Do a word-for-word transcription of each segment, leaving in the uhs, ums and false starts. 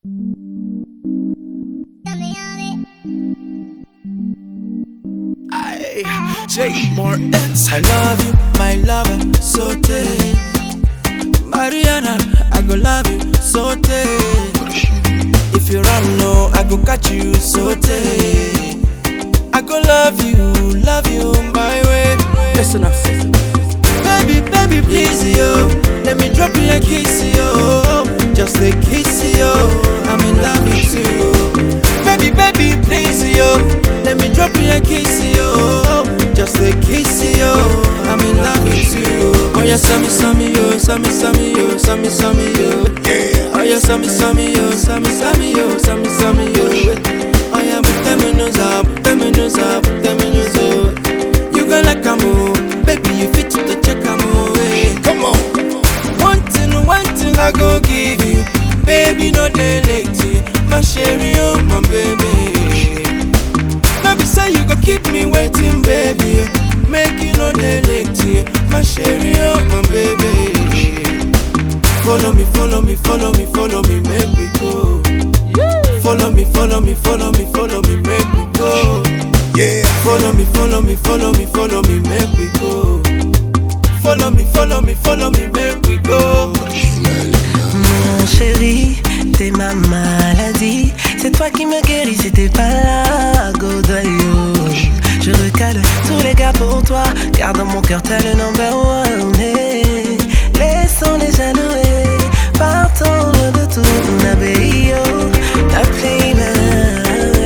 Jay Martins. I love you, my lover, so take Mariana, I go love you, so take. If you run low, I go catch you, so take. I go love you, love you my way. Listen up, baby, baby, please, yo. Let me drop you a kiss, yo. Just a kiss, yo. I'm in love with you. Baby, baby, please, yo. Let me drop you a kiss, yo. Just a kiss, yo. I'm in love with you. Oh yeah, sammy, sammy, yo, sammy, sammy, yo, sammy, sammy, yo. Oh yeah, sammy, sammy, yo, sammy, sammy, yo, sammy, sammy, yo. Oh yeah, put them in those up, put them in those up, put them in those up. You go like a move, baby, you fit to check a move. Come on. One thing, one thing I go give you, baby, no delay to my sherry, oh my baby. Baby, say you go keep me waiting, baby. Make you no delay to my sherry, oh my baby. Follow me, follow me, follow me, follow me, make me go. Follow me, follow me, follow me, follow me, make me go. Yeah. Follow me, follow me, follow me, follow me, make me go. Follow me, follow me, follow me, make me go. Mon chéri, t'es ma maladie. C'est toi qui me guéris, si t'es pas là, Godoyo. Je recale tous les gars pour toi, car dans mon cœur t'as le number one. Hey, laissons les jaloués, partons loin de tout. Ma baby, oh, ma playman.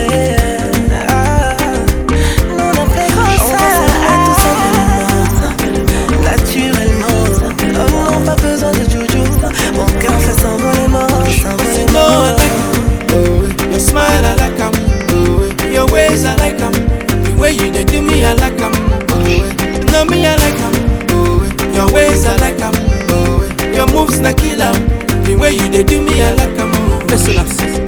Mon cœur fait s'envoler, s'envoler. Oh, your smile I like 'em. Oh, your ways I like 'em. The way you dey do me I like 'em. Oh, you know me I like 'em. Oh, your ways I like 'em. Oh, your moves na kill 'em. The way you dey do me I like 'em. Oh, listen up, sis.